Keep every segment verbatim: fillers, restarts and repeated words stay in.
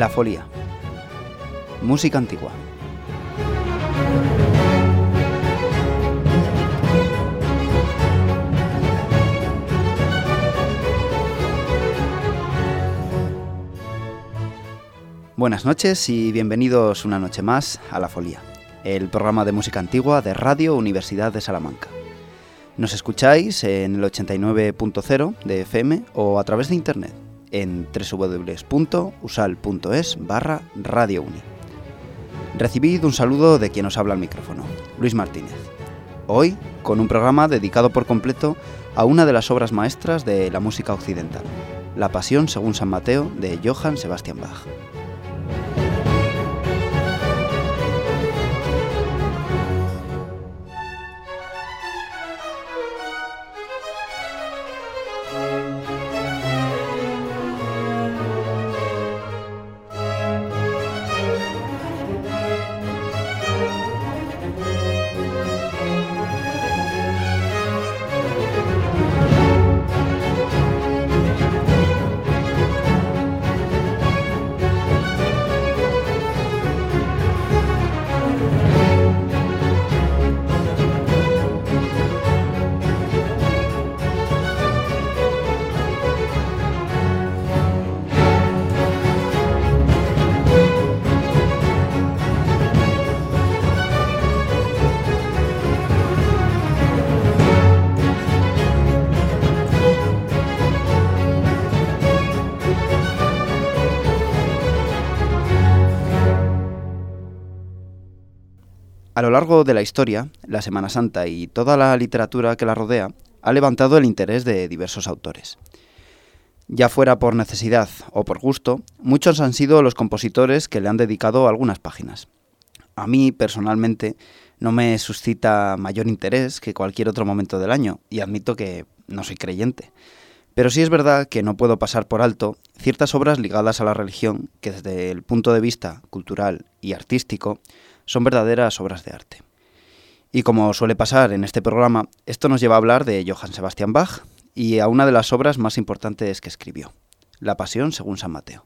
La Folía. Música antigua. Buenas noches y bienvenidos una noche más a La Folía, el programa de música antigua de Radio Universidad de Salamanca. Nos escucháis en el ochenta y nueve punto cero de F M o a través de internet en doble u doble u doble u punto usal punto es barra radio uni. Recibid un saludo de quien os habla al micrófono, Luis Martínez. Hoy con un programa dedicado por completo a una de las obras maestras de la música occidental, La Pasión según San Mateo de Johann Sebastian Bach. A lo largo de la historia, la Semana Santa y toda la literatura que la rodea ha levantado el interés de diversos autores. Ya fuera por necesidad o por gusto, muchos han sido los compositores que le han dedicado algunas páginas. A mí, personalmente, no me suscita mayor interés que cualquier otro momento del año, y admito que no soy creyente. Pero sí es verdad que no puedo pasar por alto ciertas obras ligadas a la religión que desde el punto de vista cultural y artístico son verdaderas obras de arte. Y como suele pasar en este programa, esto nos lleva a hablar de Johann Sebastian Bach y a una de las obras más importantes que escribió, La Pasión según San Mateo.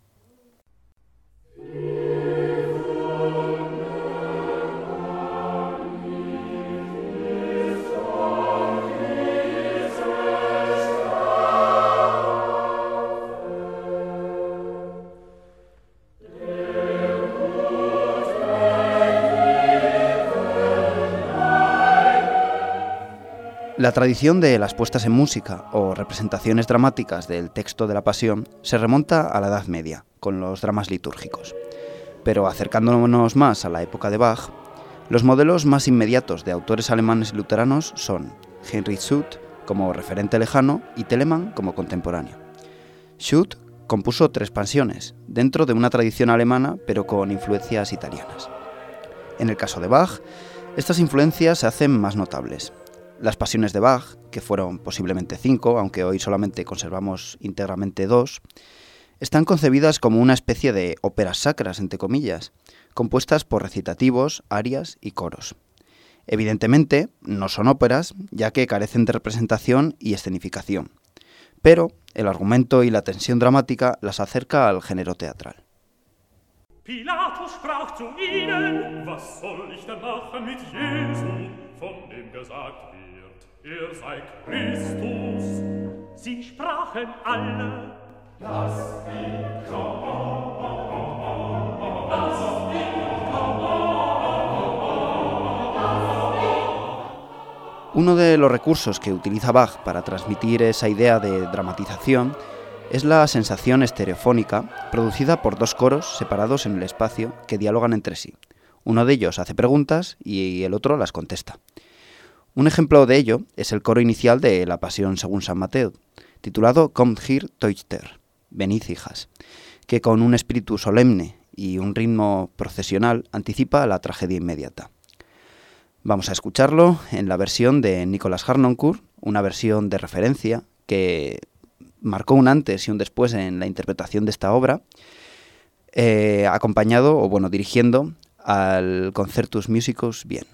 La tradición de las puestas en música o representaciones dramáticas del texto de la Pasión se remonta a la Edad Media, con los dramas litúrgicos. Pero acercándonos más a la época de Bach, los modelos más inmediatos de autores alemanes y luteranos son Heinrich Schütz como referente lejano y Telemann como contemporáneo. Schütz compuso tres pasiones, dentro de una tradición alemana pero con influencias italianas. En el caso de Bach, estas influencias se hacen más notables. Las pasiones de Bach, que fueron posiblemente cinco, aunque hoy solamente conservamos íntegramente dos, están concebidas como una especie de óperas sacras, entre comillas, compuestas por recitativos, arias y coros. Evidentemente, no son óperas, ya que carecen de representación y escenificación, pero el argumento y la tensión dramática las acerca al género teatral. Pilatus sprach zu ihnen, was soll ich denn machen mit Jesu, von dem gesagt wird, er sei Christus. Sie sprachen alle, lass ihn kommen, lass ihn kommen, lass ihn. Uno de los recursos que utiliza Bach para transmitir esa idea de dramatización es la sensación estereofónica producida por dos coros separados en el espacio que dialogan entre sí. Uno de ellos hace preguntas y el otro las contesta. Un ejemplo de ello es el coro inicial de La Pasión según San Mateo, titulado Kommt her, Töchter, venid hijas, que con un espíritu solemne y un ritmo procesional anticipa la tragedia inmediata. Vamos a escucharlo en la versión de Nicolas Harnoncourt, una versión de referencia que marcó un antes y un después en la interpretación de esta obra, eh, acompañado, o bueno, dirigiendo al Concertus Musicus Wien.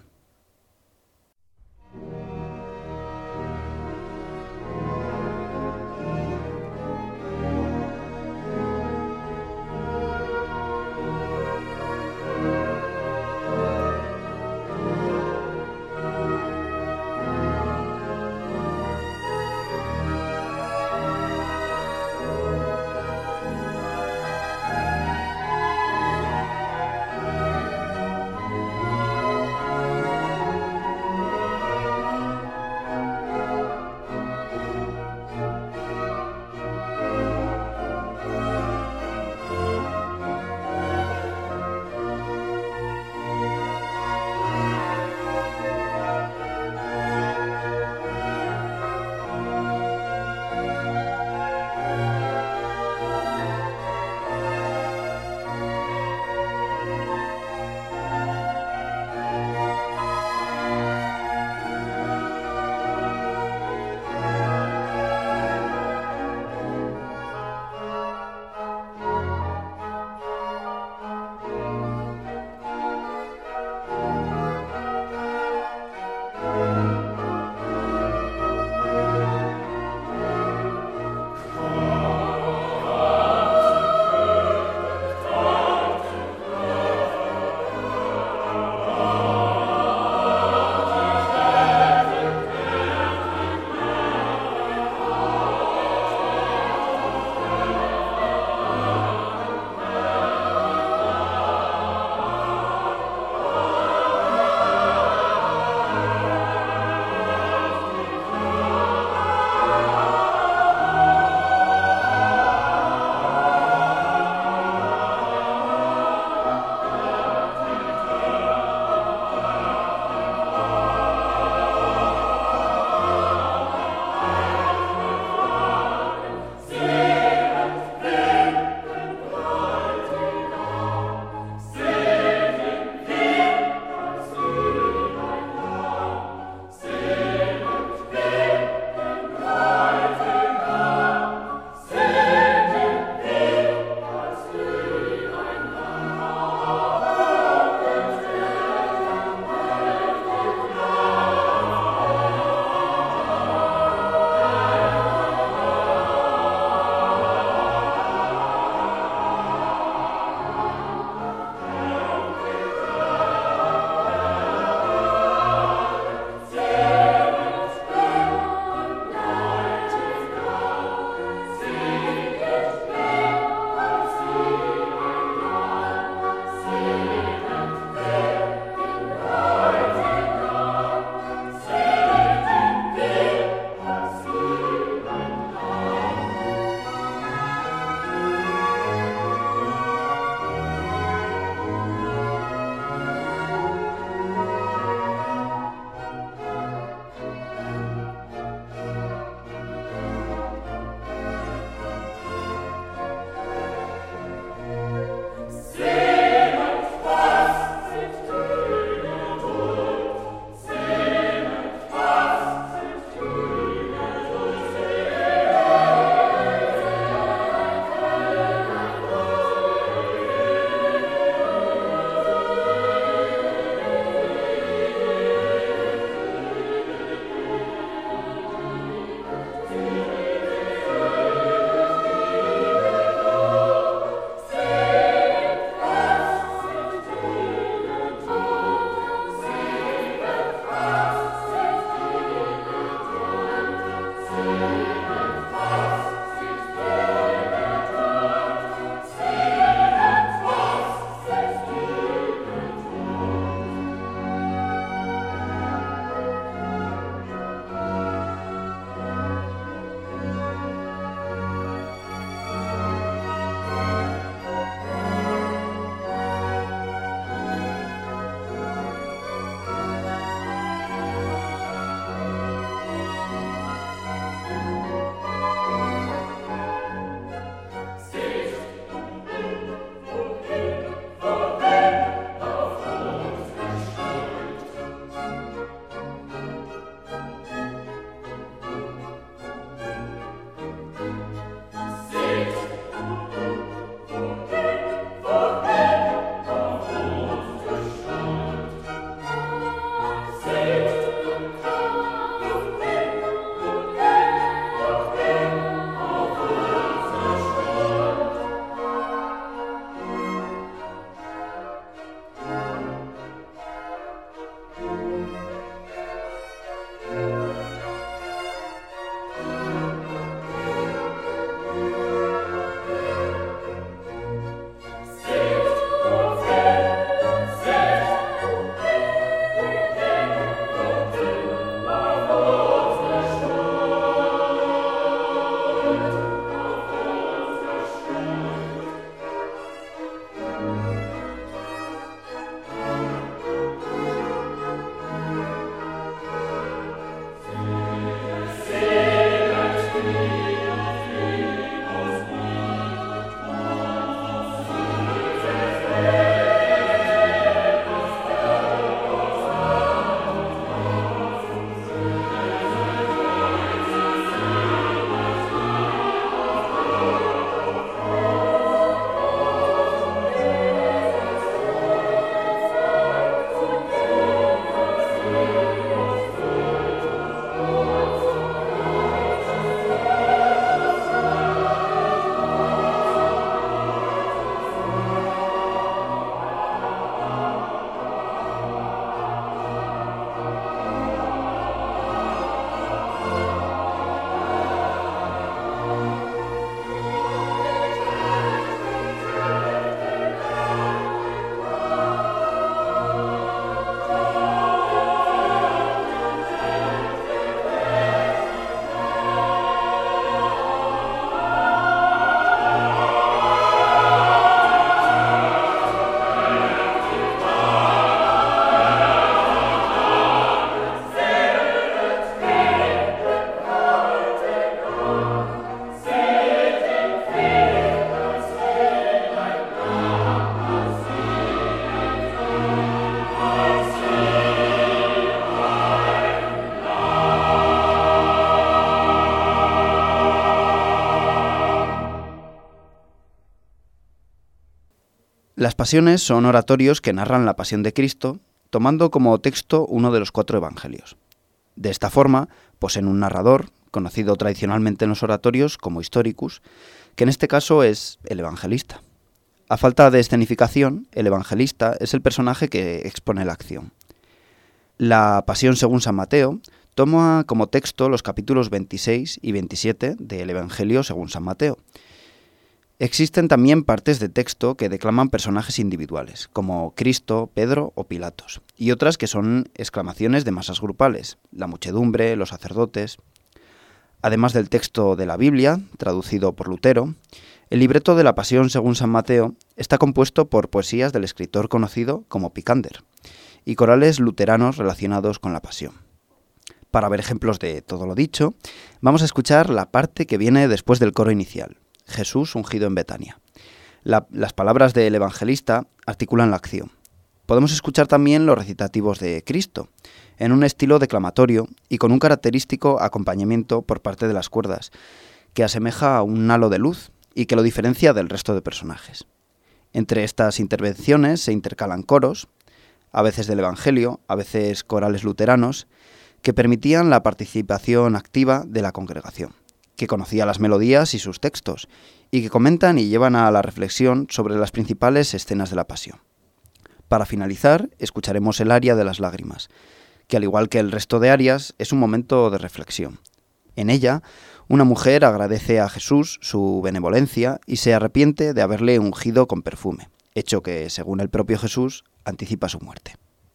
Las pasiones son oratorios que narran la pasión de Cristo, tomando como texto uno de los cuatro evangelios. De esta forma, poseen un narrador, conocido tradicionalmente en los oratorios como historicus, que en este caso es el evangelista. A falta de escenificación, el evangelista es el personaje que expone la acción. La Pasión según San Mateo toma como texto los capítulos veintiséis y veintisiete del Evangelio según San Mateo. Existen también partes de texto que declaman personajes individuales, como Cristo, Pedro o Pilatos, y otras que son exclamaciones de masas grupales, la muchedumbre, los sacerdotes. Además del texto de la Biblia, traducido por Lutero, el libreto de la Pasión según San Mateo está compuesto por poesías del escritor conocido como Picander y corales luteranos relacionados con la Pasión. Para ver ejemplos de todo lo dicho, vamos a escuchar la parte que viene después del coro inicial, Jesús ungido en Betania. La, las palabras del evangelista articulan la acción. Podemos escuchar también los recitativos de Cristo, en un estilo declamatorio y con un característico acompañamiento por parte de las cuerdas, que asemeja a un halo de luz y que lo diferencia del resto de personajes. Entre estas intervenciones se intercalan coros, a veces del Evangelio, a veces corales luteranos, que permitían la participación activa de la congregación, que conocía las melodías y sus textos, y que comentan y llevan a la reflexión sobre las principales escenas de la Pasión. Para finalizar, escucharemos el aria de las lágrimas, que al igual que el resto de arias, es un momento de reflexión. En ella, una mujer agradece a Jesús su benevolencia y se arrepiente de haberle ungido con perfume, hecho que, según el propio Jesús, anticipa su muerte.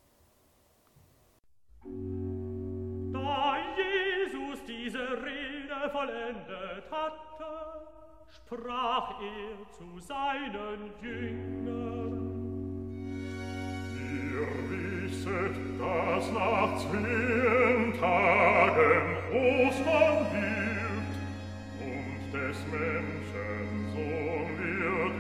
Da Jesus diese Rede vollendet hatte, sprach er zu seinen Jüngern: Ihr wisset, dass nach zehn Tagen Ostern wird, und des Menschen Sohn wird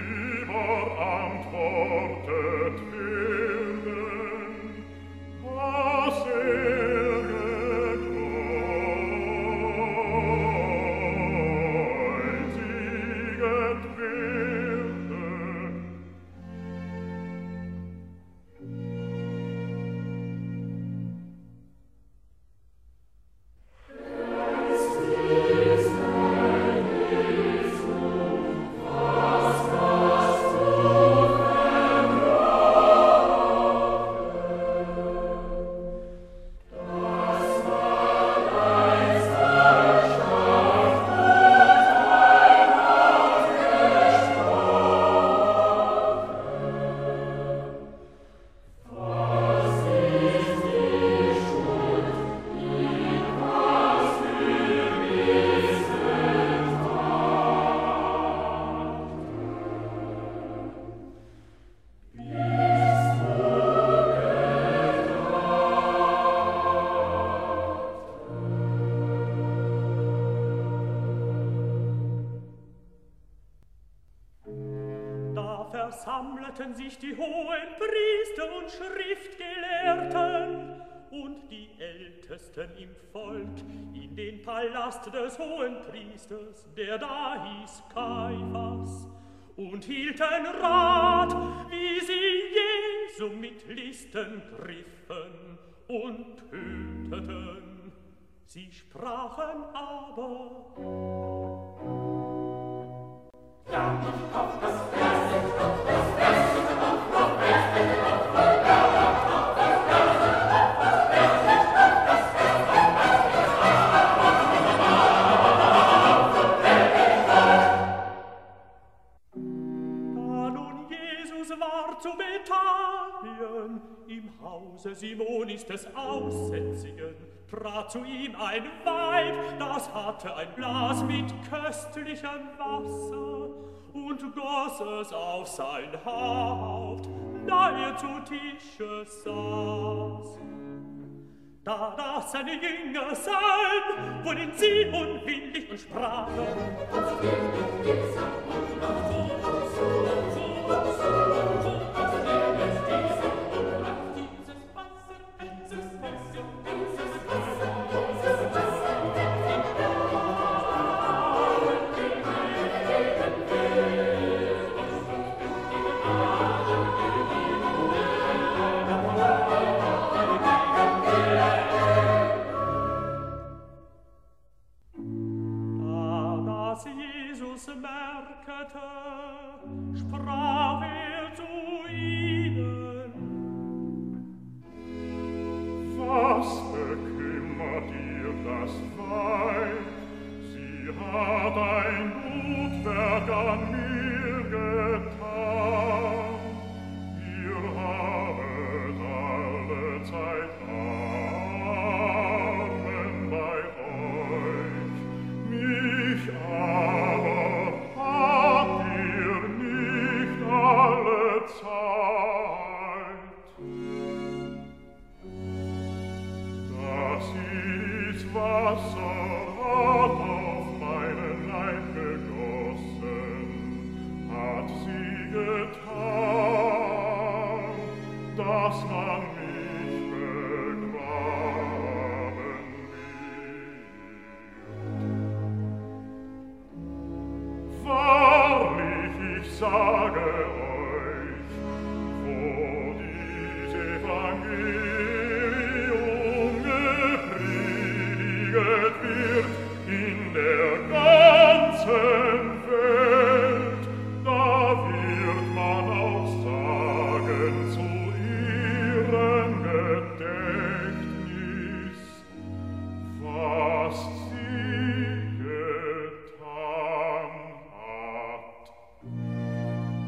überantwortet werden, was er gekreuziget werde. Versammelten sich die hohen Priester und Schriftgelehrten und die Ältesten im Volk in den Palast des hohen Priesters, der da hieß Kaiphas, und hielten Rat, wie sie Jesu mit Listen griffen und töteten. Sie sprachen aber: Ja, ich auf das Beste, auf das Beste, auf das Beste, auf das zu Bethanien, im Hause Simonis des Aussätzigen, trat zu ihm ein Weib, das hatte ein Glas mit köstlichem Wasser und goss es auf sein Haupt, da er zu Tische saß. Da das seine Jünger sahen, wurden sie unwillig und sprachen: Ah merkete, sprach er zu ihnen. Was bekümmert ihr das Weib? Sie hat ein Gutwerk an mir getan. Ihr habet alle Zeit Armen bei euch, mich aber habt ihr nicht alle Zeit. Das ist Wasser hat auf meinen Leib gegossen, hat sie getan, dass man mich begraben wird. Wahrlich, ich sage euch, wo dies Evangelium geprediget wird in der ganzen Welt, da wird man auch sagen zu ihrem Gedächtnis, was sie getan hat.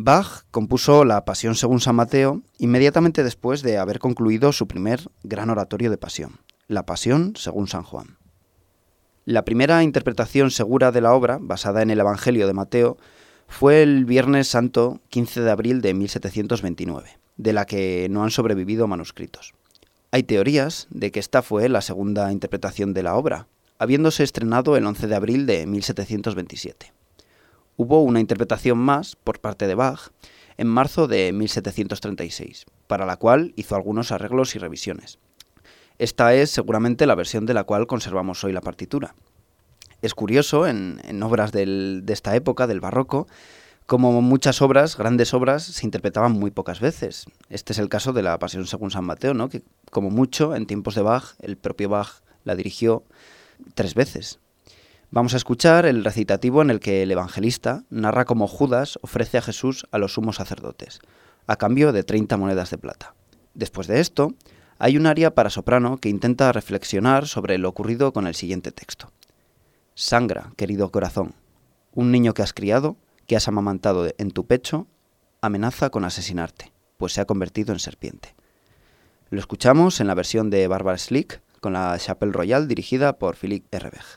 Bach compuso la Pasión según San Mateo inmediatamente después de haber concluido su primer gran oratorio de pasión, la Pasión según San Juan. La primera interpretación segura de la obra, basada en el Evangelio de Mateo, fue el Viernes Santo quince de abril de mil setecientos veintinueve, de la que no han sobrevivido manuscritos. Hay teorías de que esta fue la segunda interpretación de la obra, habiéndose estrenado el once de abril de mil setecientos veintisiete. Hubo una interpretación más, por parte de Bach, en marzo de mil setecientos treinta y seis, para la cual hizo algunos arreglos y revisiones. Esta es seguramente la versión de la cual conservamos hoy la partitura. Es curioso, en, en obras del, de esta época, del barroco, como muchas obras, grandes obras, se interpretaban muy pocas veces. Este es el caso de la Pasión según San Mateo, ¿no? Que como mucho, en tiempos de Bach, el propio Bach la dirigió tres veces. Vamos a escuchar el recitativo en el que el evangelista narra cómo Judas ofrece a Jesús a los sumos sacerdotes, a cambio de treinta monedas de plata. Después de esto, hay un aria para soprano que intenta reflexionar sobre lo ocurrido con el siguiente texto. Sangra, querido corazón, un niño que has criado, que has amamantado en tu pecho, amenaza con asesinarte, pues se ha convertido en serpiente. Lo escuchamos en la versión de Barbara Schlick con la Chapelle Royale dirigida por Philippe Herreweghe.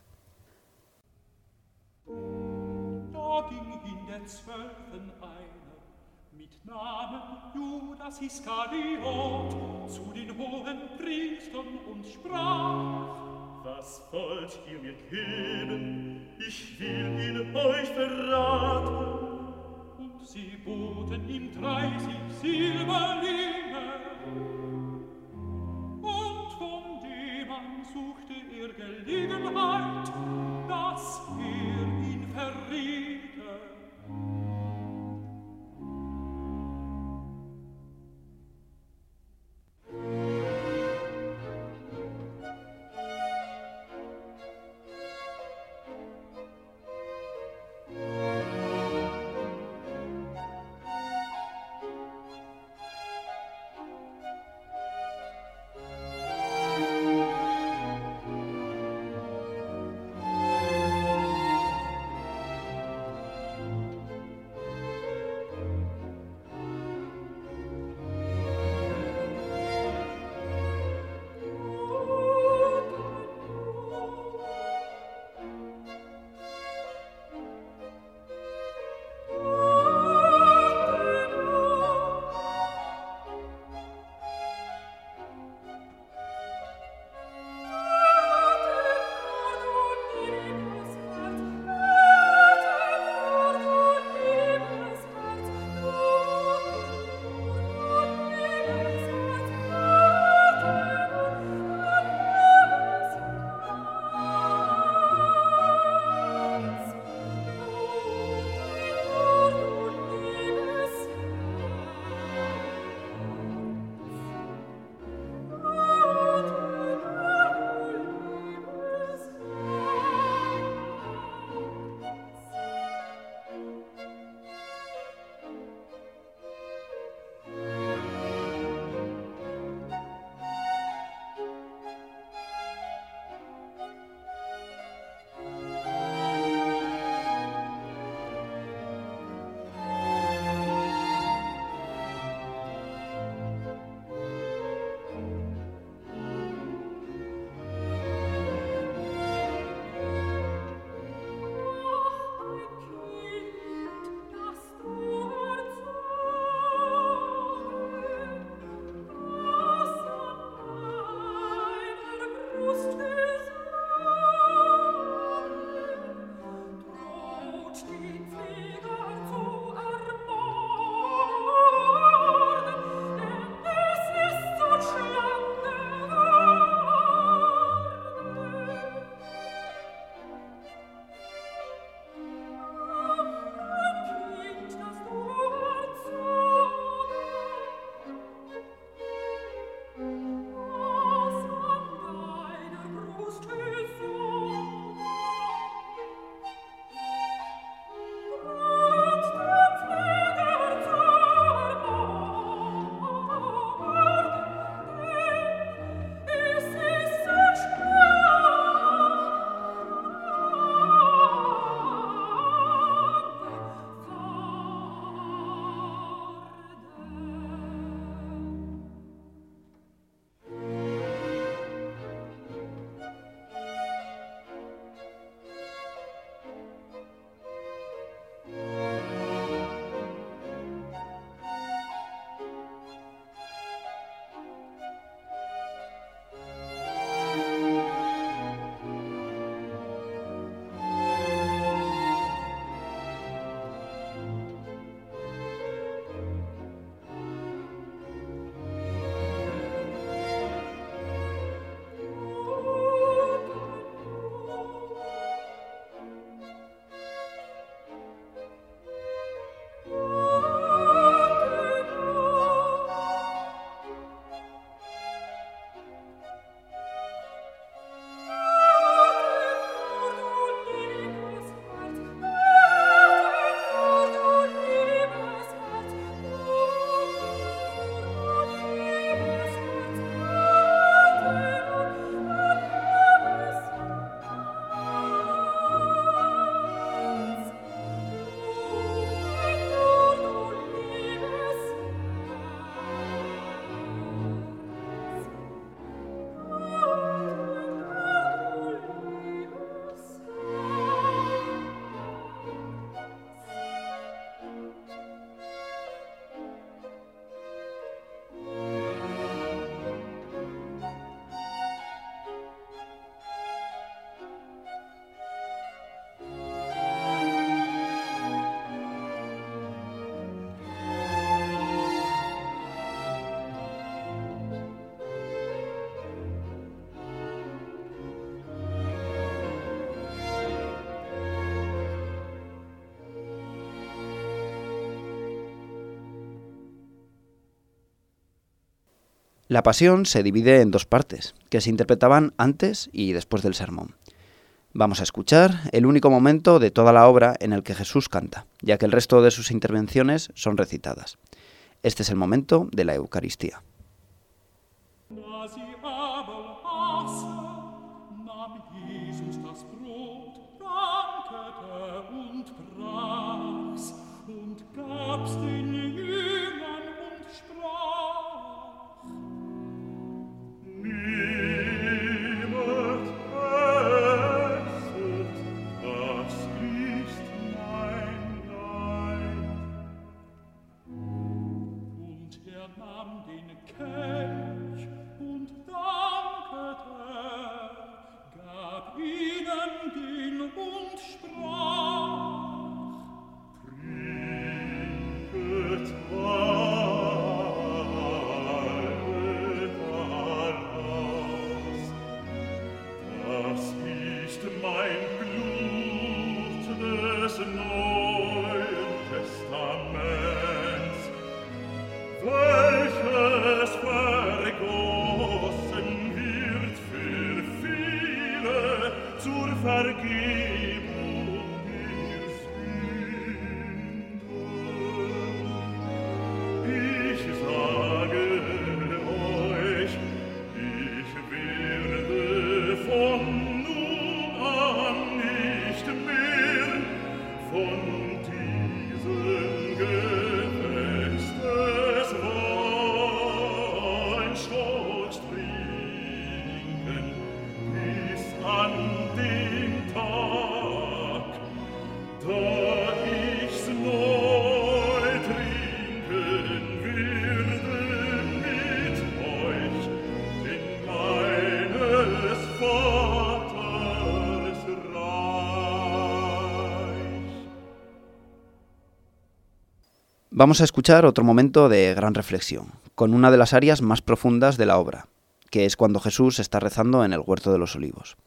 Da ging in der Zwölfen einer mit Namen Judas Iskariot zu den hohen Priestern und sprach: Was wollt ihr mir geben? Ich will ihn euch verraten. Und sie boten ihm dreißig Silberlinge. Und von dem an suchte er Gelegenheit, dass er ihn verriete. La Pasión se divide en dos partes, que se interpretaban antes y después del sermón. Vamos a escuchar el único momento de toda la obra en el que Jesús canta, ya que el resto de sus intervenciones son recitadas. Este es el momento de la Eucaristía. Vamos a escuchar otro momento de gran reflexión, con una de las áreas más profundas de la obra, que es cuando Jesús está rezando en el Huerto de los Olivos.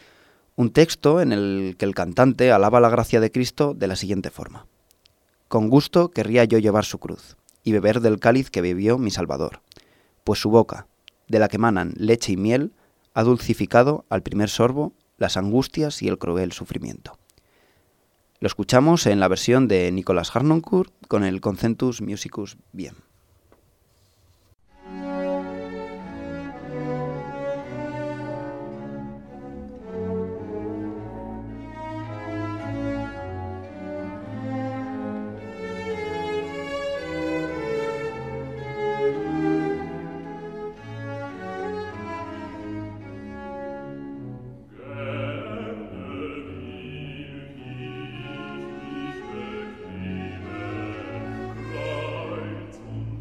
Un texto en el que el cantante alaba la gracia de Cristo de la siguiente forma: «Con gusto querría yo llevar su cruz y beber del cáliz que bebió mi Salvador, pues su boca, de la que emanan leche y miel, ha dulcificado al primer sorbo las angustias y el cruel sufrimiento». Lo escuchamos en la versión de Nicholas Harnoncourt con el Concentus Musicus Bien. Kreuz und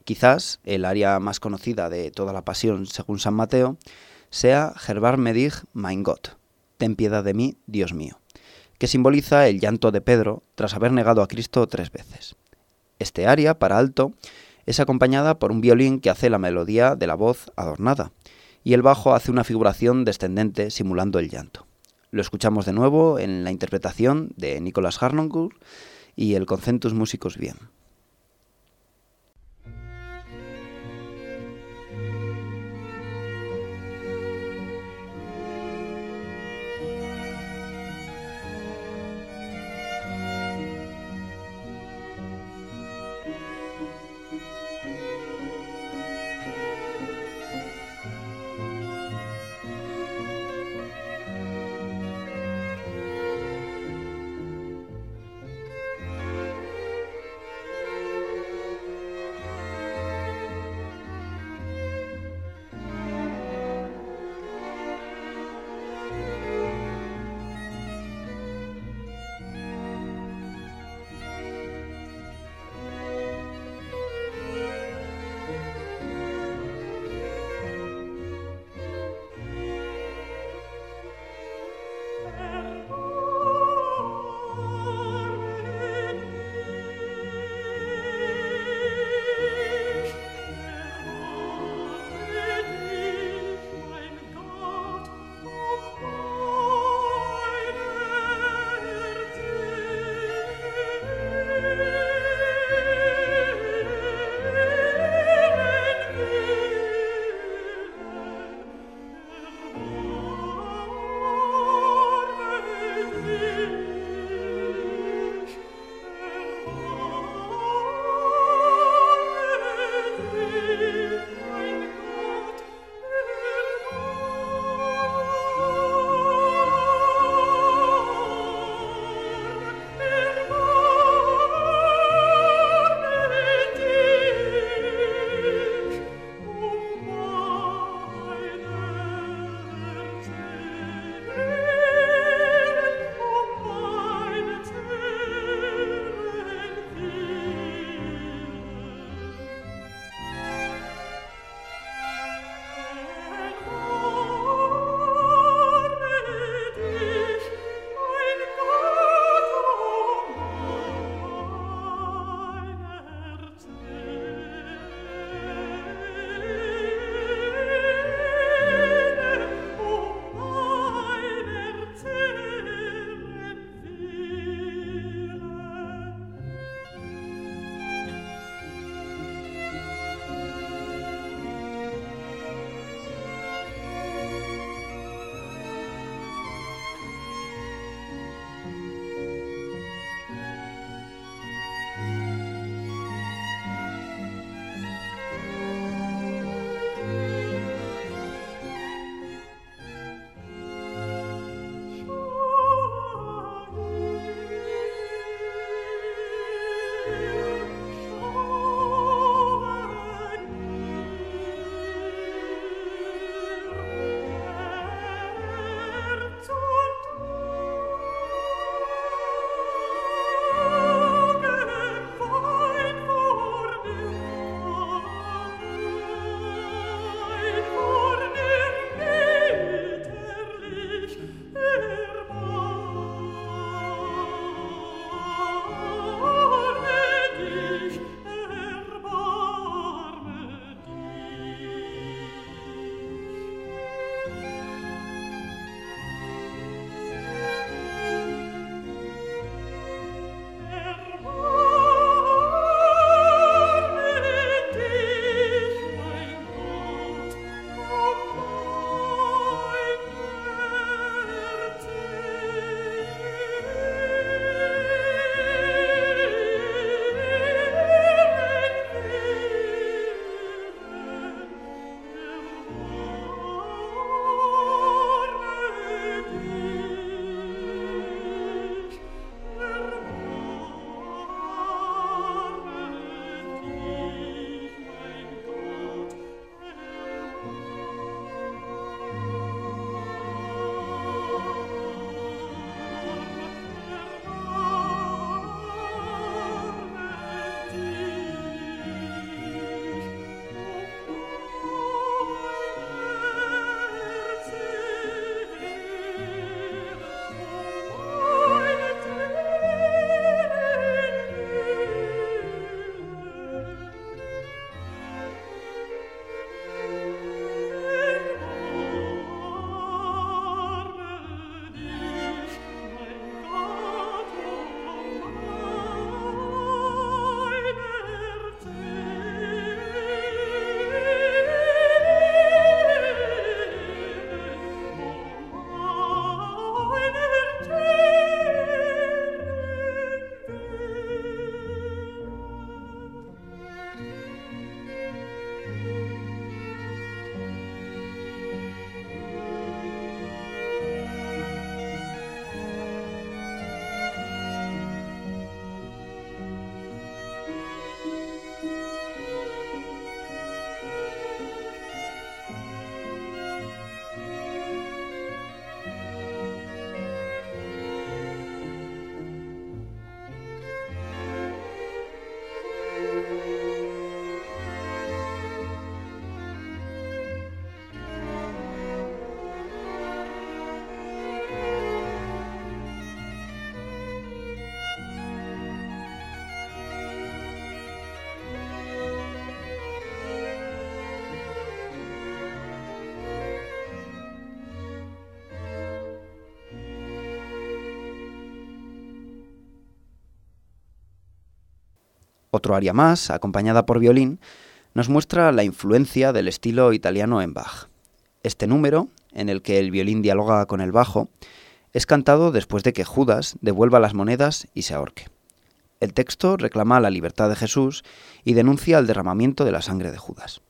Quizás el aria más conocida de toda la Pasión según San Mateo sea Herbar me dig, mein Gott, ten piedad de mí, Dios mío, que simboliza el llanto de Pedro tras haber negado a Cristo tres veces. Este aria, para alto, es acompañada por un violín que hace la melodía de la voz adornada, y el bajo hace una figuración descendente simulando el llanto. Lo escuchamos de nuevo en la interpretación de Nicholas Harnoncourt y el Concentus Musicus Wiem. Otro aria más, acompañada por violín, nos muestra la influencia del estilo italiano en Bach. Este número, en el que el violín dialoga con el bajo, es cantado después de que Judas devuelva las monedas y se ahorque. El texto reclama la libertad de Jesús y denuncia el derramamiento de la sangre de Judas.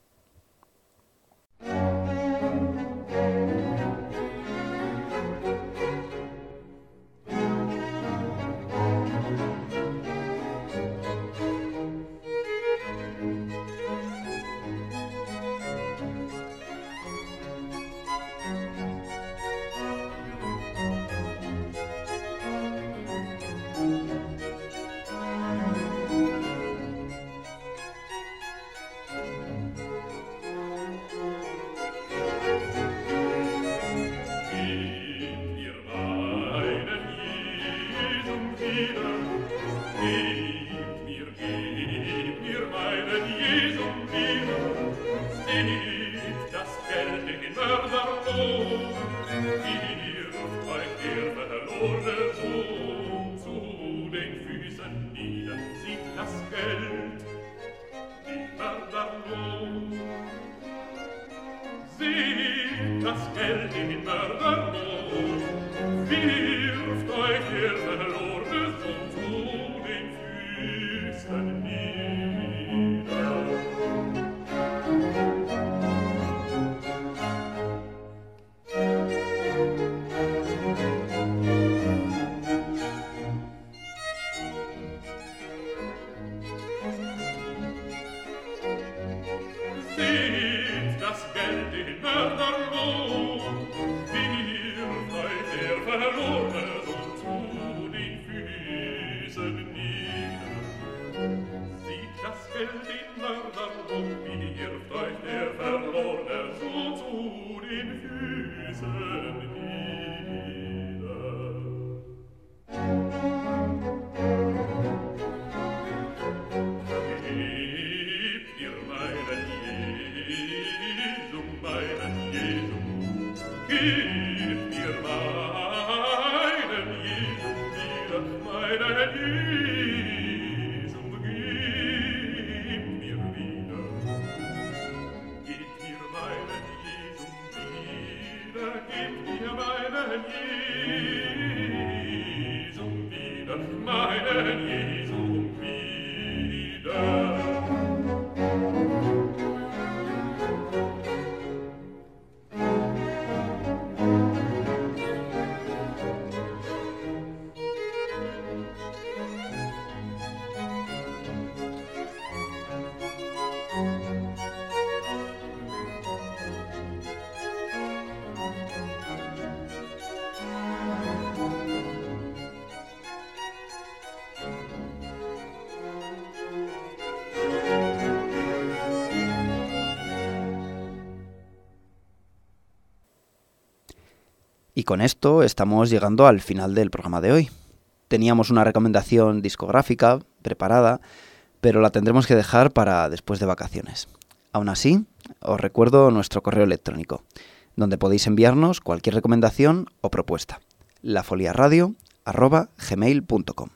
Y con esto estamos llegando al final del programa de hoy. Teníamos una recomendación discográfica preparada, pero la tendremos que dejar para después de vacaciones. Aún así, os recuerdo nuestro correo electrónico, donde podéis enviarnos cualquier recomendación o propuesta, lafoliaradio arroba gmail punto com.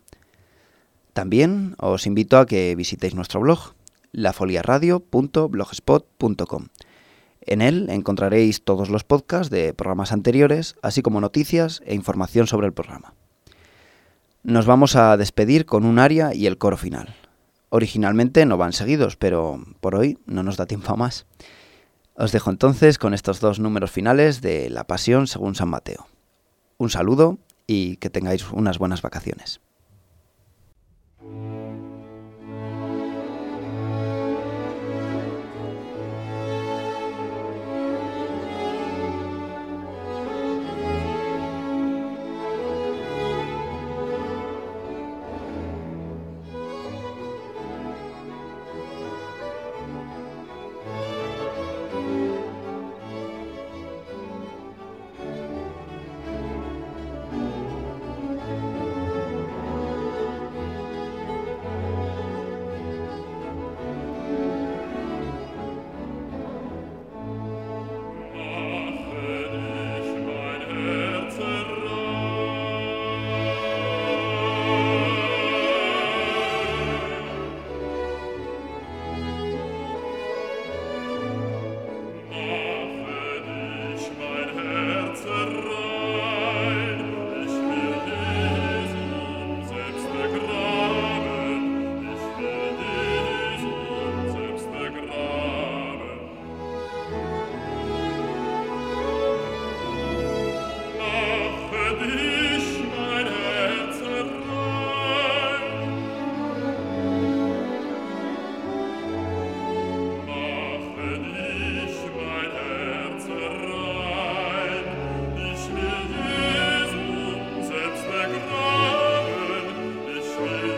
También os invito a que visitéis nuestro blog, lafoliaradio punto blogspot punto com. En él encontraréis todos los podcasts de programas anteriores, así como noticias e información sobre el programa. Nos vamos a despedir con un aria y el coro final. Originalmente no van seguidos, pero por hoy no nos da tiempo a más. Os dejo entonces con estos dos números finales de La Pasión según San Mateo. Un saludo y que tengáis unas buenas vacaciones.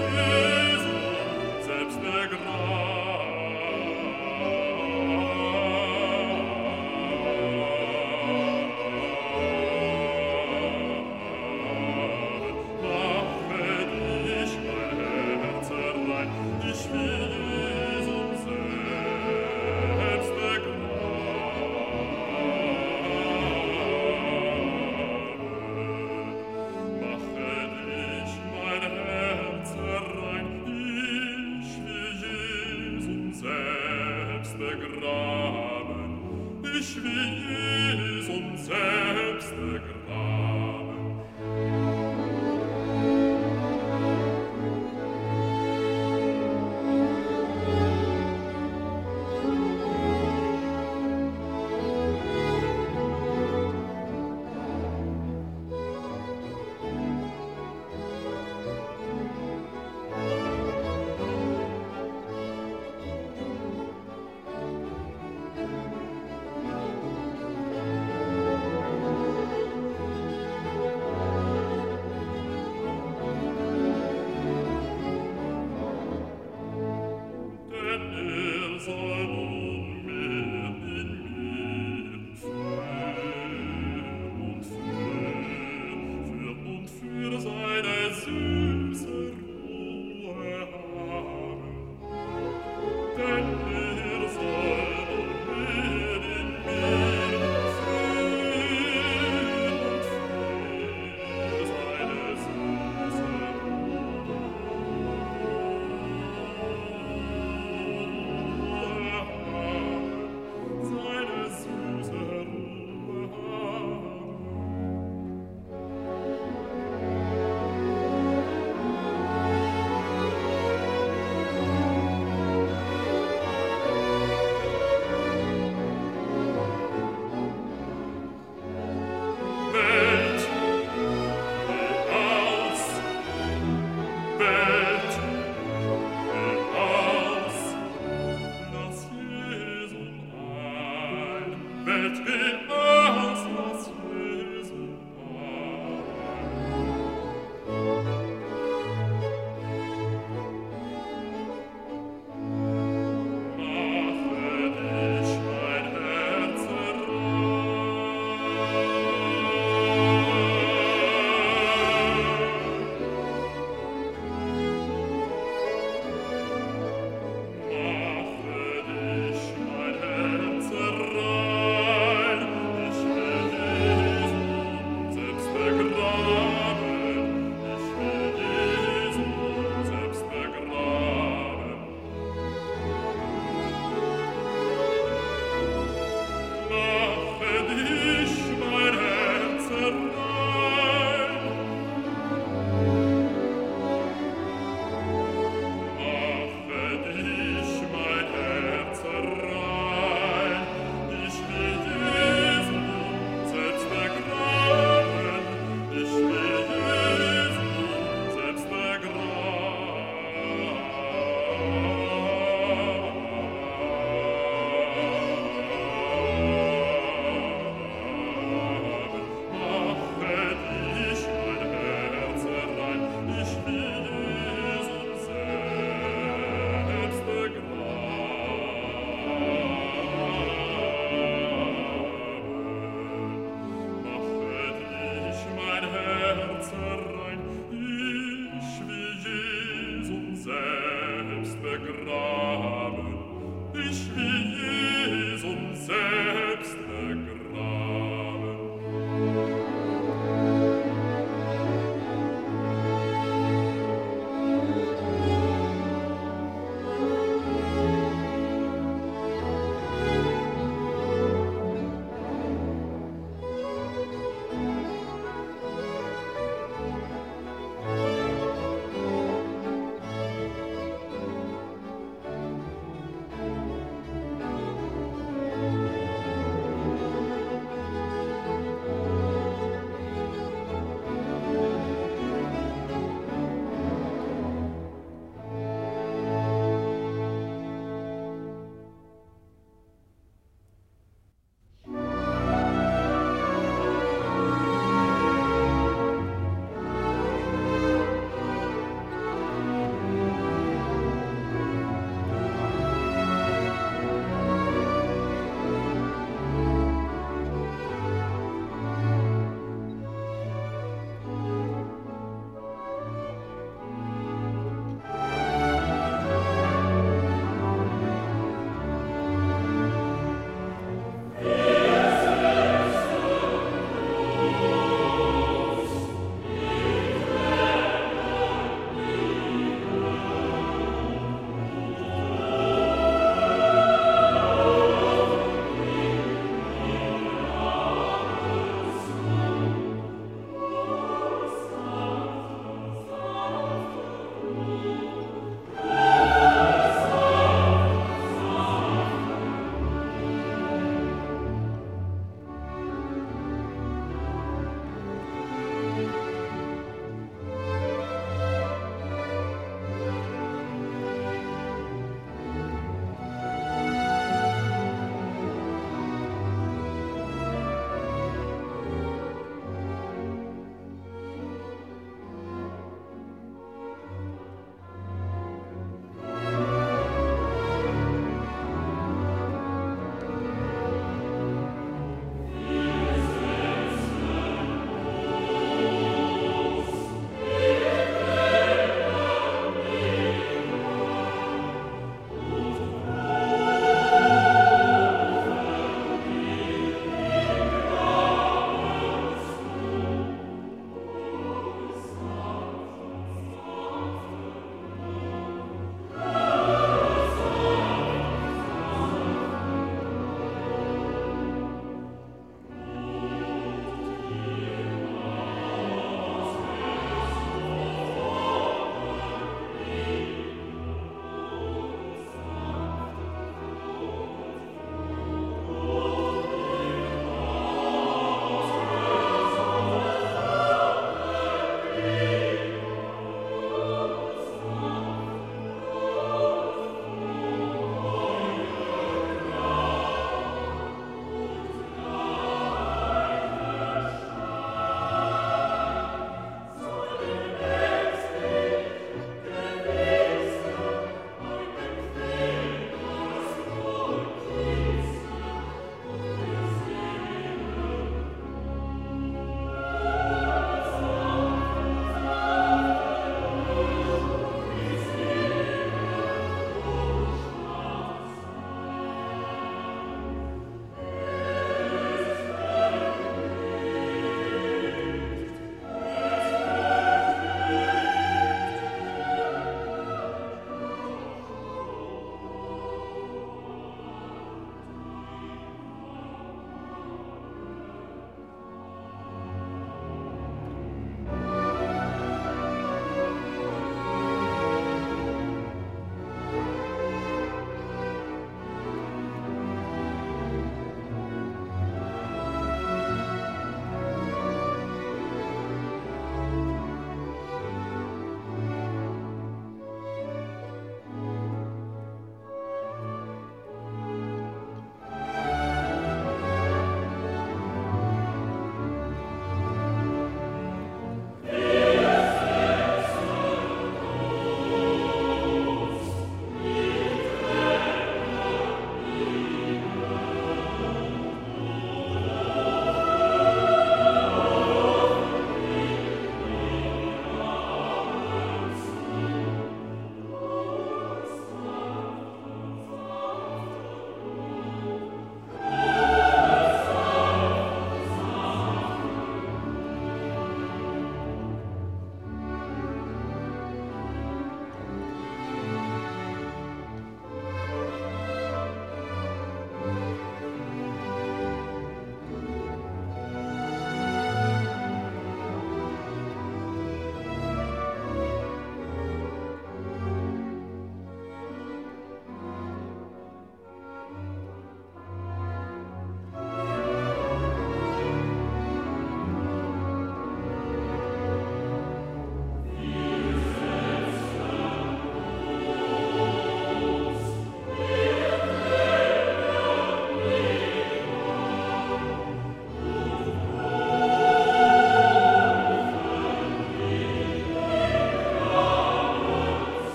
Selbst begraben.